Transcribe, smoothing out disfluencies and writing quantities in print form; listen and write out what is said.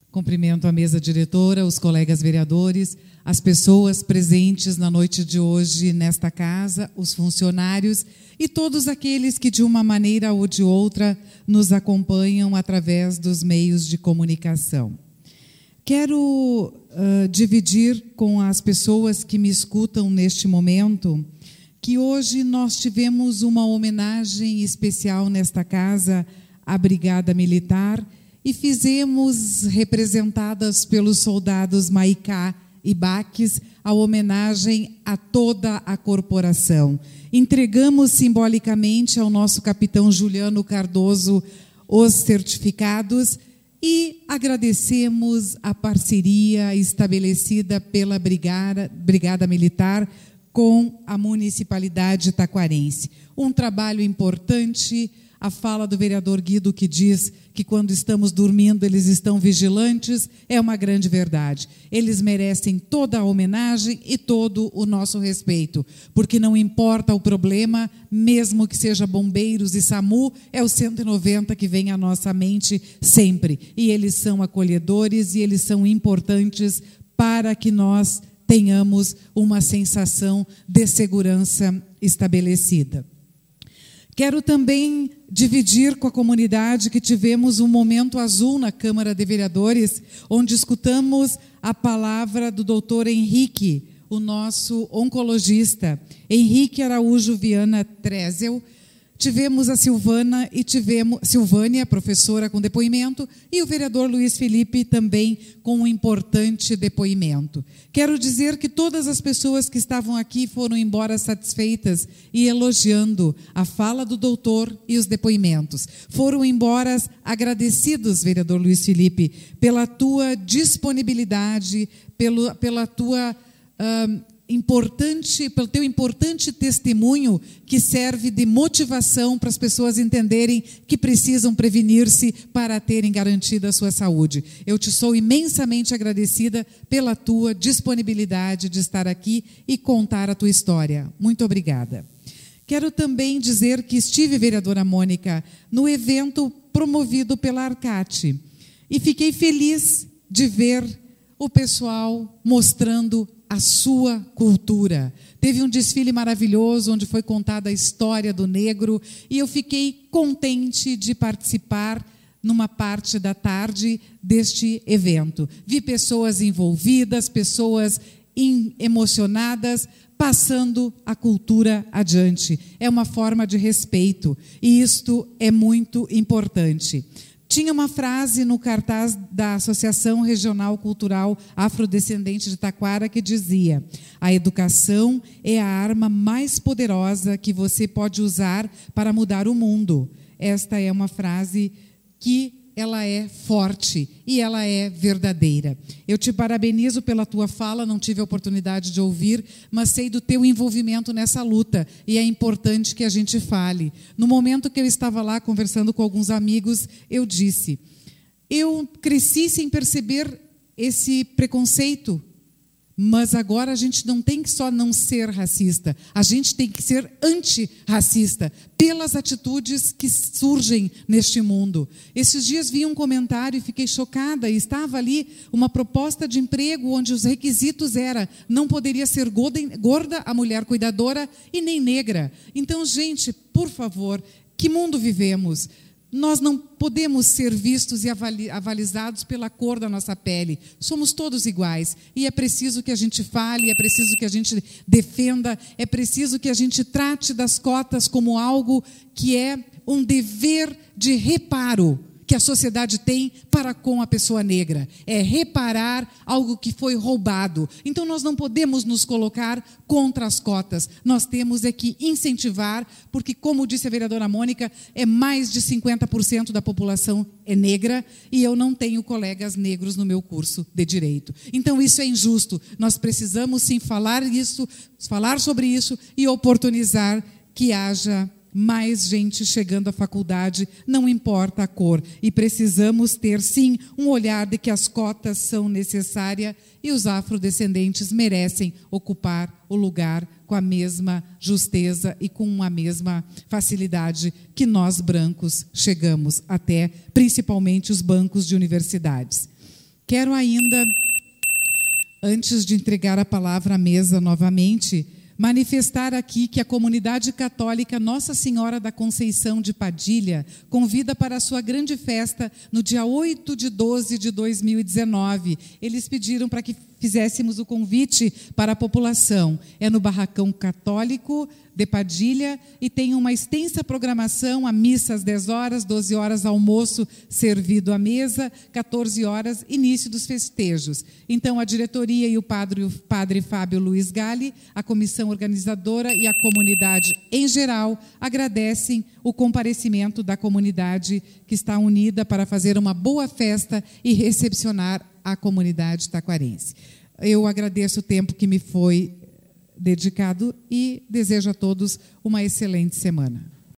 Cumprimento a mesa diretora, os colegas vereadores, as pessoas presentes na noite de hoje nesta casa, os funcionários e todos aqueles que, de uma maneira ou de outra, nos acompanham através dos meios de comunicação. Quero dividir com as pessoas que me escutam neste momento que hoje nós tivemos uma homenagem especial nesta casa à Brigada Militar e fizemos, representadas pelos soldados Maicá e Baques, a homenagem a toda a corporação. Entregamos simbolicamente ao nosso capitão Juliano Cardoso os certificados e agradecemos a parceria estabelecida pela Brigada Militar com a municipalidade taquarense. Um trabalho importante. A fala do vereador Guido, que diz que quando estamos dormindo eles estão vigilantes, é uma grande verdade. Eles merecem toda a homenagem e todo o nosso respeito, porque não importa o problema, mesmo que seja bombeiros e SAMU, é o 190 que vem à nossa mente sempre. E eles são acolhedores e eles são importantes para que nós tenhamos uma sensação de segurança estabelecida. Quero também dividir com a comunidade que tivemos um momento azul na Câmara de Vereadores, onde escutamos a palavra do doutor Henrique, o nosso oncologista, Henrique Araújo Viana Trezel. Tivemos a Silvânia, professora, com depoimento, e o vereador Luiz Felipe também com um importante depoimento. Quero dizer que todas as pessoas que estavam aqui foram embora satisfeitas e elogiando a fala do doutor e os depoimentos. Foram embora agradecidos, vereador Luiz Felipe, pela tua disponibilidade, pelo teu importante testemunho que serve de motivação para as pessoas entenderem que precisam prevenir-se para terem garantida a sua saúde. Eu te sou imensamente agradecida pela tua disponibilidade de estar aqui e contar a tua história. Muito obrigada. Quero também dizer que estive, vereadora Mônica, no evento promovido pela Arcate e fiquei feliz de ver o pessoal mostrando a sua cultura. Teve um desfile maravilhoso, onde foi contada a história do negro, e eu fiquei contente de participar numa parte da tarde deste evento. Vi pessoas envolvidas, pessoas emocionadas, passando a cultura adiante. É uma forma de respeito, e isto é muito importante. Tinha uma frase no cartaz da Associação Regional Cultural Afrodescendente de Taquara que dizia: a educação é a arma mais poderosa que você pode usar para mudar o mundo. Esta é uma frase que ela é forte e ela é verdadeira. Eu te parabenizo pela tua fala, não tive a oportunidade de ouvir, mas sei do teu envolvimento nessa luta e é importante que a gente fale. No momento que eu estava lá conversando com alguns amigos, eu disse: eu cresci sem perceber esse preconceito, mas agora a gente não tem que só não ser racista, a gente tem que ser antirracista pelas atitudes que surgem neste mundo. Esses dias vi um comentário e fiquei chocada, e estava ali uma proposta de emprego onde os requisitos era: não poderia ser gorda a mulher cuidadora e nem negra. Então, gente, por favor, que mundo vivemos? Nós não podemos ser vistos e avalizados pela cor da nossa pele. Somos todos iguais. E é preciso que a gente fale, é preciso que a gente defenda, é preciso que a gente trate das cotas como algo que é um dever de reparo que a sociedade tem para com a pessoa negra. É reparar algo que foi roubado. Então, nós não podemos nos colocar contra as cotas. Nós temos é que incentivar, porque, como disse a vereadora Mônica, mais de 50% da população é negra e eu não tenho colegas negros no meu curso de Direito. Então, isso é injusto. Nós precisamos, sim, falar sobre isso e oportunizar que haja mais gente chegando à faculdade, não importa a cor. E precisamos ter, sim, um olhar de que as cotas são necessárias e os afrodescendentes merecem ocupar o lugar com a mesma justeza e com a mesma facilidade que nós, brancos, chegamos até, principalmente os bancos de universidades. Quero ainda, antes de entregar a palavra à mesa novamente, manifestar aqui que a comunidade católica Nossa Senhora da Conceição de Padilha convida para a sua grande festa no dia 8/12 de 2019. Eles pediram para que fizéssemos o convite para a população. É no Barracão Católico de Padilha e tem uma extensa programação, a missa às 10 horas, 12 horas almoço servido à mesa, 14 horas início dos festejos. Então a diretoria e o padre Fábio Luiz Galli, a comissão organizadora e a comunidade em geral agradecem o comparecimento da comunidade que está unida para fazer uma boa festa e recepcionar a comunidade taquarense. Eu agradeço o tempo que me foi dedicado e desejo a todos uma excelente semana.